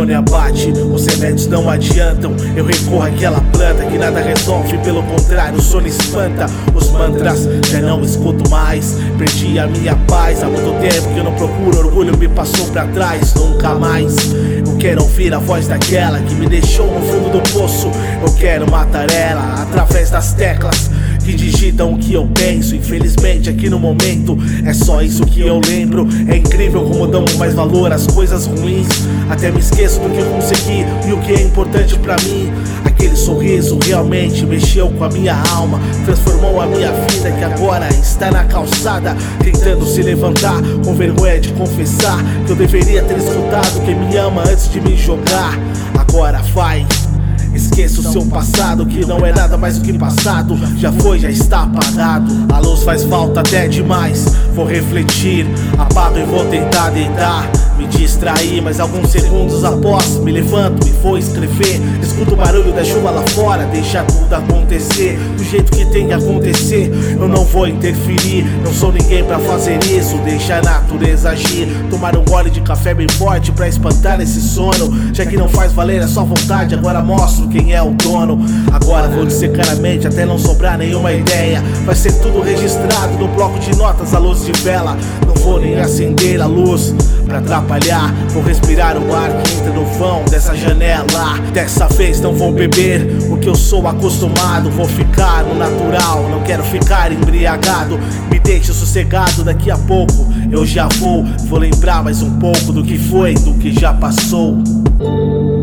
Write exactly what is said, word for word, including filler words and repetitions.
insônia bate, os remédios não adiantam. Eu recorro àquela planta que nada resolve, pelo contrário, o sono espanta. Os mantras já não escuto mais, perdi a minha paz. Há muito tempo que eu não procuro, orgulho me passou pra trás. Nunca mais eu quero ouvir a voz daquela que me deixou no fundo do poço. Eu quero matar ela através das teclas que digitam o que eu penso. Infelizmente aqui no momento é só isso que eu lembro. É incrível como damos mais valor às coisas ruins, até me esqueço do que eu consegui e o que é importante pra mim. Aquele sorriso realmente mexeu com a minha alma, transformou a minha vida, que agora está na calçada, tentando se levantar, com vergonha de confessar que eu deveria ter escutado quem me ama antes de me jogar. Agora vai, esqueça o seu passado, que não é nada mais do que passado. Já foi, já está apagado. A luz faz falta até demais. Vou refletir, apago e vou tentar deitar, me distrair, mas alguns segundos após me levanto e vou escrever. Escuto o barulho da chuva lá fora, deixa tudo acontecer do jeito que tem que acontecer. Eu não vou interferir, não sou ninguém pra fazer isso. Deixa a natureza agir, tomar um gole de café bem forte pra espantar esse sono. Já que não faz valer a sua vontade, agora mostro quem é o dono. Agora vou dizer claramente, até não sobrar nenhuma ideia. Vai ser tudo registrado no bloco de notas à luz de vela. Não vou nem acender a luz pra atrapalhar, vou respirar o ar que entra no vão dessa janela. Dessa vez não vou beber o que eu sou acostumado, vou ficar no natural, não quero ficar embriagado. Me deixe sossegado, daqui a pouco eu já vou. Vou lembrar mais um pouco do que foi, do que já passou.